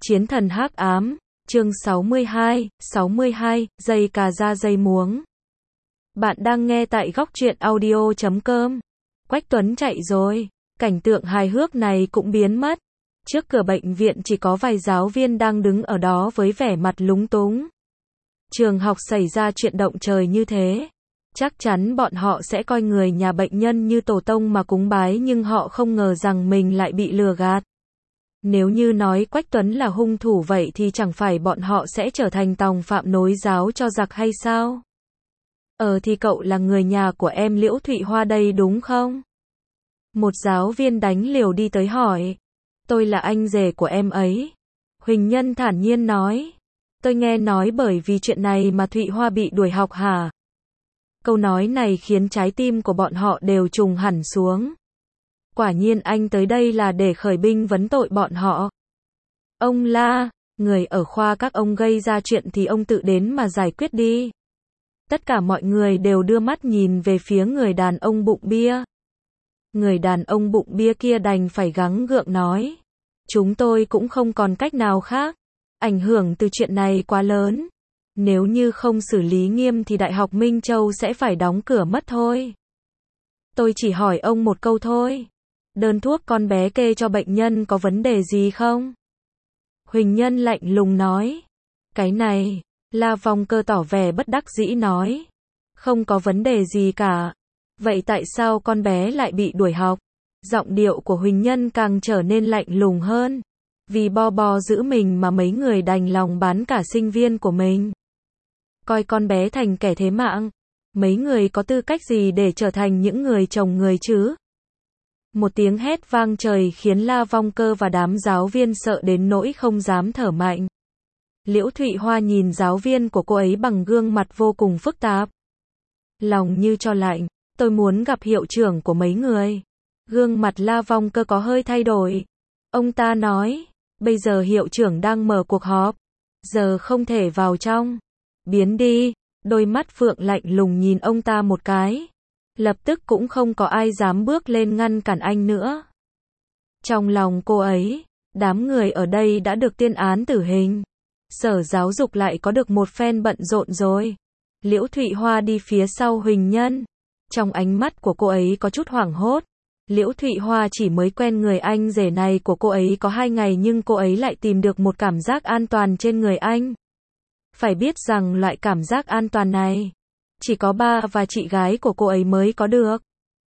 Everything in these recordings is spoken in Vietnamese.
Chiến thần hắc ám, chương 62, dây cà ra dây muống. Bạn đang nghe tại góc truyện audio.com. Quách Tuấn chạy rồi, cảnh tượng hài hước này cũng biến mất. Trước cửa bệnh viện chỉ có vài giáo viên đang đứng ở đó với vẻ mặt lúng túng. Trường học xảy ra chuyện động trời như thế, chắc chắn bọn họ sẽ coi người nhà bệnh nhân như tổ tông mà cúng bái, nhưng họ không ngờ rằng mình lại bị lừa gạt. Nếu như nói Quách Tuấn là hung thủ vậy thì chẳng phải bọn họ sẽ trở thành tòng phạm nối giáo cho giặc hay sao? Thì cậu là người nhà của em Liễu Thụy Hoa đây đúng không? Một giáo viên đánh liều đi tới hỏi. Tôi là anh rể của em ấy. Huỳnh Nhân thản nhiên nói. Tôi nghe nói bởi vì chuyện này mà Thụy Hoa bị đuổi học hả? Câu nói này khiến trái tim của bọn họ đều trùng hẳn xuống. Quả nhiên anh tới đây là để khởi binh vấn tội bọn họ. Ông la, người ở khoa các ông gây ra chuyện thì ông tự đến mà giải quyết đi. Tất cả mọi người đều đưa mắt nhìn về phía người đàn ông bụng bia. Người đàn ông bụng bia kia đành phải gắng gượng nói. Chúng tôi cũng không còn cách nào khác. Ảnh hưởng từ chuyện này quá lớn. Nếu như không xử lý nghiêm thì Đại học Minh Châu sẽ phải đóng cửa mất thôi. Tôi chỉ hỏi ông một câu thôi. Đơn thuốc con bé kê cho bệnh nhân có vấn đề gì không? Huỳnh Nhân lạnh lùng nói. Cái này, La Vong Cơ tỏ vẻ bất đắc dĩ nói. Không có vấn đề gì cả. Vậy tại sao con bé lại bị đuổi học? Giọng điệu của Huỳnh Nhân càng trở nên lạnh lùng hơn. Vì bo giữ mình mà mấy người đành lòng bán cả sinh viên của mình. Coi con bé thành kẻ thế mạng. Mấy người có tư cách gì để trở thành những người chồng người chứ? Một tiếng hét vang trời khiến La Vong Cơ và đám giáo viên sợ đến nỗi không dám thở mạnh. Liễu Thụy Hoa nhìn giáo viên của cô ấy bằng gương mặt vô cùng phức tạp. Lòng như cho lạnh, tôi muốn gặp hiệu trưởng của mấy người. Gương mặt La Vong Cơ có hơi thay đổi. Ông ta nói, bây giờ hiệu trưởng đang mở cuộc họp. Giờ không thể vào trong. Biến đi, đôi mắt phượng lạnh lùng nhìn ông ta một cái. Lập tức cũng không có ai dám bước lên ngăn cản anh nữa. Trong lòng cô ấy, đám người ở đây đã được tuyên án tử hình. Sở giáo dục lại có được một phen bận rộn rồi. Liễu Thụy Hoa đi phía sau Huỳnh Nhân. Trong ánh mắt của cô ấy có chút hoảng hốt. Liễu Thụy Hoa chỉ mới quen người anh rể này của cô ấy có 2 ngày nhưng cô ấy lại tìm được một cảm giác an toàn trên người anh. Phải biết rằng loại cảm giác an toàn này chỉ có ba và chị gái của cô ấy mới có được.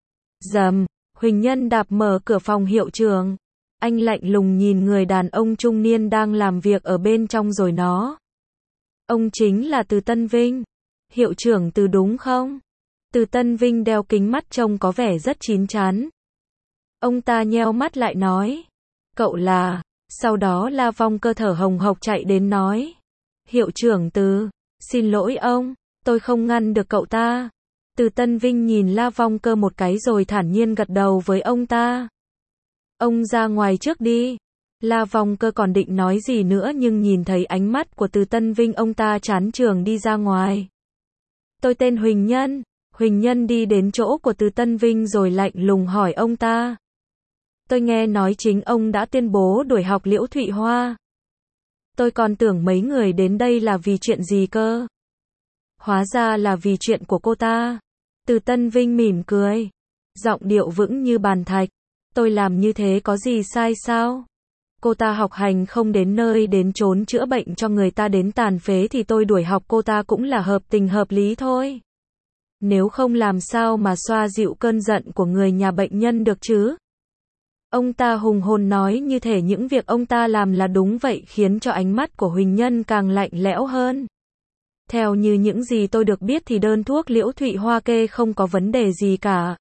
Rầm, Huỳnh Nhân đạp mở cửa phòng hiệu trưởng. Anh lạnh lùng nhìn người đàn ông trung niên đang làm việc ở bên trong rồi nó. Ông chính là Từ Tân Vinh. Hiệu trưởng Từ đúng không? Từ Tân Vinh đeo kính mắt trông có vẻ rất chín chắn. Ông ta nheo mắt lại nói. Cậu là... Sau đó La Vong Cơ thở hồng hộc chạy đến nói. Hiệu trưởng Từ, xin lỗi ông. Tôi không ngăn được cậu ta. Từ Tân Vinh nhìn La Vong Cơ một cái rồi thản nhiên gật đầu với ông ta. Ông ra ngoài trước đi. La Vong Cơ còn định nói gì nữa nhưng nhìn thấy ánh mắt của Từ Tân Vinh ông ta chán trường đi ra ngoài. Tôi tên Huỳnh Nhân. Huỳnh Nhân đi đến chỗ của Từ Tân Vinh rồi lạnh lùng hỏi ông ta. Tôi nghe nói chính ông đã tuyên bố đuổi học Liễu Thụy Hoa. Tôi còn tưởng mấy người đến đây là vì chuyện gì cơ. Hóa ra là vì chuyện của cô ta. Từ Tân Vinh mỉm cười. Giọng điệu vững như bàn thạch. Tôi làm như thế có gì sai sao? Cô ta học hành không đến nơi đến chốn chữa bệnh cho người ta đến tàn phế thì tôi đuổi học cô ta cũng là hợp tình hợp lý thôi. Nếu không làm sao mà xoa dịu cơn giận của người nhà bệnh nhân được chứ? Ông ta hùng hồn nói như thể những việc ông ta làm là đúng vậy khiến cho ánh mắt của Huỳnh Nhân càng lạnh lẽo hơn. Theo như những gì tôi được biết thì đơn thuốc Liễu Thụy Hoa kê không có vấn đề gì cả.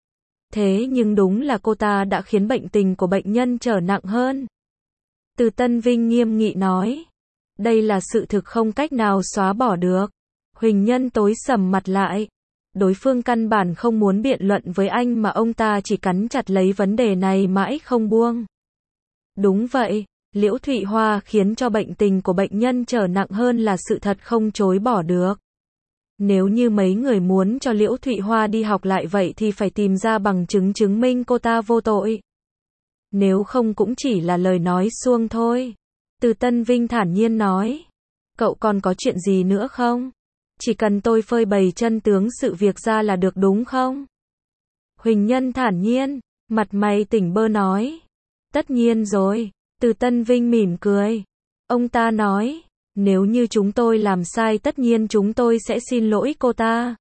Thế nhưng đúng là cô ta đã khiến bệnh tình của bệnh nhân trở nặng hơn. Từ Tân Vinh nghiêm nghị nói. Đây là sự thực không cách nào xóa bỏ được. Huỳnh Nhân tối sầm mặt lại. Đối phương căn bản không muốn biện luận với anh mà ông ta chỉ cắn chặt lấy vấn đề này mãi không buông. Đúng vậy, Liễu Thụy Hoa khiến cho bệnh tình của bệnh nhân trở nặng hơn là sự thật không chối bỏ được. Nếu như mấy người muốn cho Liễu Thụy Hoa đi học lại vậy thì phải tìm ra bằng chứng chứng minh cô ta vô tội. Nếu không cũng chỉ là lời nói suông thôi. Từ Tân Vinh thản nhiên nói. Cậu còn có chuyện gì nữa không? Chỉ cần tôi phơi bày chân tướng sự việc ra là được đúng không? Huỳnh Nhân thản nhiên, mặt mày tỉnh bơ nói. Tất nhiên rồi. Từ Tân Vinh mỉm cười. Ông ta nói, nếu như chúng tôi làm sai tất nhiên chúng tôi sẽ xin lỗi cô ta.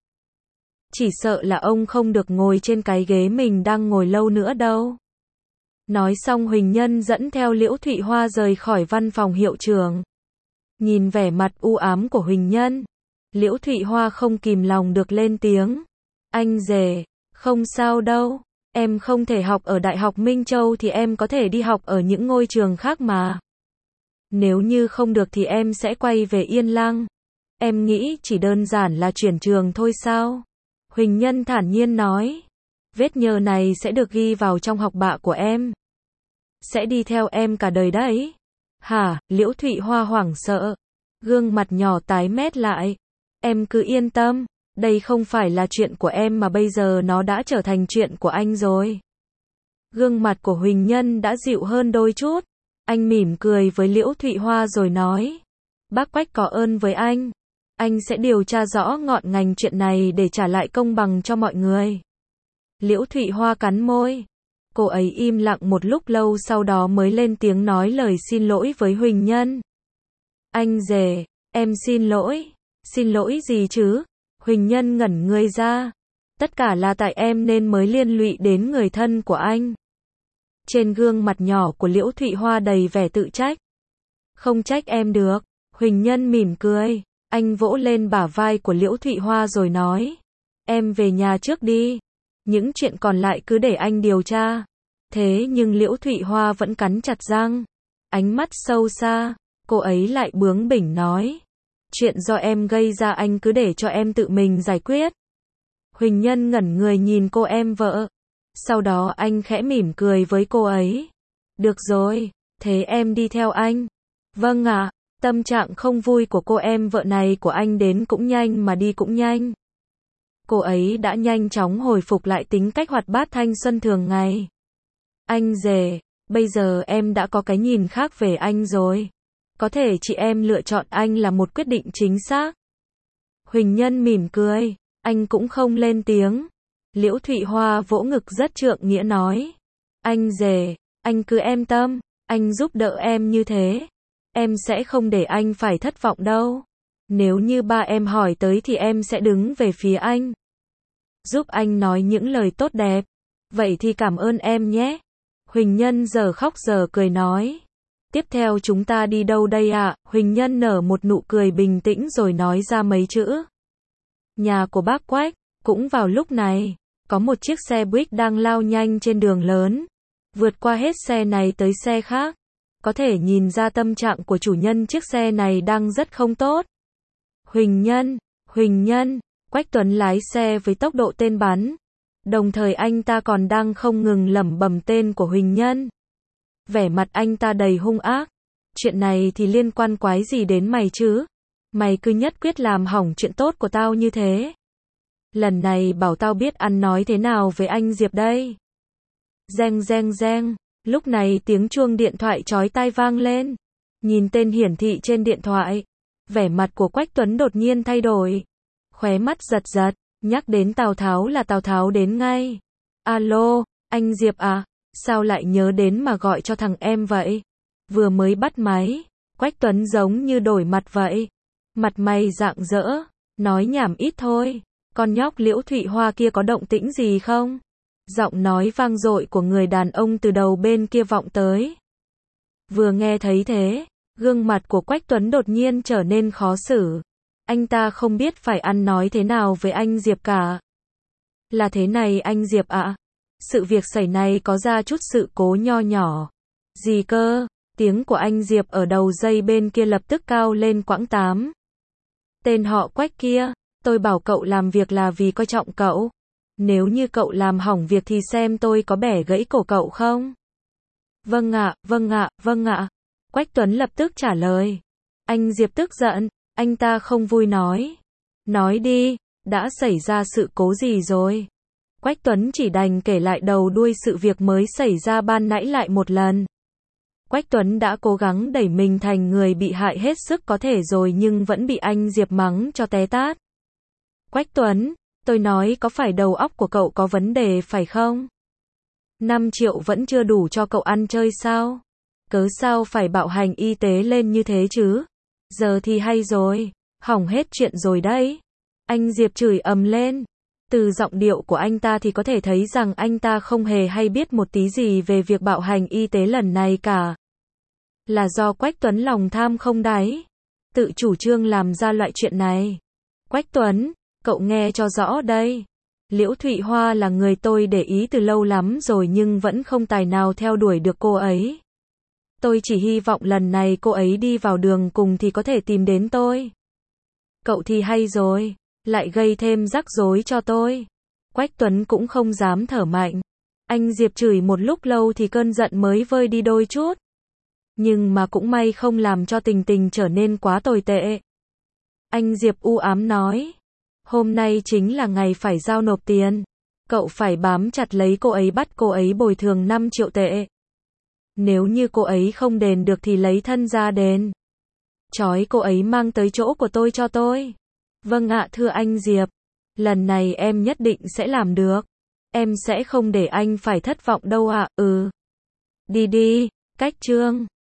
Chỉ sợ là ông không được ngồi trên cái ghế mình đang ngồi lâu nữa đâu. Nói xong Huỳnh Nhân dẫn theo Liễu Thụy Hoa rời khỏi văn phòng hiệu trưởng. Nhìn vẻ mặt u ám của Huỳnh Nhân, Liễu Thụy Hoa không kìm lòng được lên tiếng. Anh rể, không sao đâu, em không thể học ở Đại học Minh Châu thì em có thể đi học ở những ngôi trường khác mà. Nếu như không được thì em sẽ quay về Yên Lăng. Em nghĩ chỉ đơn giản là chuyển trường thôi sao? Huỳnh Nhân thản nhiên nói. Vết nhơ này sẽ được ghi vào trong học bạ của em. Sẽ đi theo em cả đời đấy. Hả? Liễu Thụy Hoa hoảng sợ. Gương mặt nhỏ tái mét lại. Em cứ yên tâm. Đây không phải là chuyện của em mà bây giờ nó đã trở thành chuyện của anh rồi. Gương mặt của Huỳnh Nhân đã dịu hơn đôi chút. Anh mỉm cười với Liễu Thụy Hoa rồi nói. Bác Quách có ơn với anh. Anh sẽ điều tra rõ ngọn ngành chuyện này để trả lại công bằng cho mọi người. Liễu Thụy Hoa cắn môi. Cô ấy im lặng một lúc lâu sau đó mới lên tiếng nói lời xin lỗi với Huỳnh Nhân. Anh rể, em xin lỗi. Xin lỗi gì chứ? Huỳnh Nhân ngẩn người ra. Tất cả là tại em nên mới liên lụy đến người thân của anh. Trên gương mặt nhỏ của Liễu Thụy Hoa đầy vẻ tự trách. Không trách em được. Huỳnh Nhân mỉm cười. Anh vỗ lên bả vai của Liễu Thụy Hoa rồi nói. Em về nhà trước đi. Những chuyện còn lại cứ để anh điều tra. Thế nhưng Liễu Thụy Hoa vẫn cắn chặt răng. Ánh mắt sâu xa. Cô ấy lại bướng bỉnh nói. Chuyện do em gây ra anh cứ để cho em tự mình giải quyết. Huỳnh Nhân ngẩn người nhìn cô em vợ. Sau đó anh khẽ mỉm cười với cô ấy. Được rồi, thế em đi theo anh. Vâng ạ. Tâm trạng không vui của cô em vợ này của anh đến cũng nhanh mà đi cũng nhanh. Cô ấy đã nhanh chóng hồi phục lại tính cách hoạt bát thanh xuân thường ngày. Anh rể, bây giờ em đã có cái nhìn khác về anh rồi. Có thể chị em lựa chọn anh là một quyết định chính xác. Huỳnh Nhân mỉm cười, anh cũng không lên tiếng. Liễu Thụy Hoa vỗ ngực rất trượng nghĩa nói. Anh rể, anh cứ yên tâm, anh giúp đỡ em như thế. Em sẽ không để anh phải thất vọng đâu. Nếu như ba em hỏi tới thì em sẽ đứng về phía anh. Giúp anh nói những lời tốt đẹp. Vậy thì cảm ơn em nhé. Huỳnh Nhân giờ khóc giờ cười nói. Tiếp theo chúng ta đi đâu đây ạ? Huỳnh Nhân nở một nụ cười bình tĩnh rồi nói ra mấy chữ. Nhà của bác Quách. Cũng vào lúc này, có một chiếc xe buýt đang lao nhanh trên đường lớn. Vượt qua hết xe này tới xe khác. Có thể nhìn ra tâm trạng của chủ nhân chiếc xe này đang rất không tốt. Huỳnh Nhân, Quách Tuấn lái xe với tốc độ tên bắn. Đồng thời anh ta còn đang không ngừng lẩm bẩm tên của Huỳnh Nhân. Vẻ mặt anh ta đầy hung ác. Chuyện này thì liên quan quái gì đến mày chứ? Mày cứ nhất quyết làm hỏng chuyện tốt của tao như thế. Lần này bảo tao biết ăn nói thế nào với anh Diệp đây. Reng reng reng. Lúc này tiếng chuông điện thoại chói tai vang lên. Nhìn tên hiển thị trên điện thoại. Vẻ mặt của Quách Tuấn đột nhiên thay đổi. Khóe mắt giật giật. Nhắc đến Tào Tháo là Tào Tháo đến ngay. Alo, anh Diệp à? Sao lại nhớ đến mà gọi cho thằng em vậy? Vừa mới bắt máy. Quách Tuấn giống như đổi mặt vậy. Mặt mày rạng rỡ. Nói nhảm ít thôi. Con nhóc Liễu Thụy Hoa kia có động tĩnh gì không? Giọng nói vang dội của người đàn ông từ đầu bên kia vọng tới. Vừa nghe thấy thế, gương mặt của Quách Tuấn đột nhiên trở nên khó xử. Anh ta không biết phải ăn nói thế nào với anh Diệp cả. Là thế này anh Diệp ạ. Sự việc xảy này có ra chút sự cố nho nhỏ. Gì cơ? Tiếng của anh Diệp ở đầu dây bên kia lập tức cao lên quãng 8. Tên họ Quách kia, tôi bảo cậu làm việc là vì coi trọng cậu. Nếu như cậu làm hỏng việc thì xem tôi có bẻ gãy cổ cậu không? Vâng ạ, vâng ạ, vâng ạ. Quách Tuấn lập tức trả lời. Anh Diệp tức giận, anh ta không vui nói. Nói đi, đã xảy ra sự cố gì rồi? Quách Tuấn chỉ đành kể lại đầu đuôi sự việc mới xảy ra ban nãy lại một lần. Quách Tuấn đã cố gắng đẩy mình thành người bị hại hết sức có thể rồi nhưng vẫn bị anh Diệp mắng cho té tát. Quách Tuấn, tôi nói có phải đầu óc của cậu có vấn đề phải không? 5 triệu vẫn chưa đủ cho cậu ăn chơi sao? Cớ sao phải bạo hành y tế lên như thế chứ? Giờ thì hay rồi, hỏng hết chuyện rồi đấy. Anh Diệp chửi ầm lên. Từ giọng điệu của anh ta thì có thể thấy rằng anh ta không hề hay biết một tí gì về việc bạo hành y tế lần này cả. Là do Quách Tuấn lòng tham không đáy, tự chủ trương làm ra loại chuyện này. Quách Tuấn, cậu nghe cho rõ đây. Liễu Thụy Hoa là người tôi để ý từ lâu lắm rồi nhưng vẫn không tài nào theo đuổi được cô ấy. Tôi chỉ hy vọng lần này cô ấy đi vào đường cùng thì có thể tìm đến tôi. Cậu thì hay rồi, lại gây thêm rắc rối cho tôi. Quách Tuấn cũng không dám thở mạnh. Anh Diệp chửi một lúc lâu thì cơn giận mới vơi đi đôi chút. Nhưng mà cũng may không làm cho tình tình trở nên quá tồi tệ. Anh Diệp u ám nói. Hôm nay chính là ngày phải giao nộp tiền. Cậu phải bám chặt lấy cô ấy, bắt cô ấy bồi thường 5 triệu tệ. Nếu như cô ấy không đền được thì lấy thân ra đền. Trói cô ấy mang tới chỗ của tôi cho tôi. Vâng ạ thưa anh Diệp. Lần này em nhất định sẽ làm được. Em sẽ không để anh phải thất vọng đâu ạ. Đi đi, Cách Trương.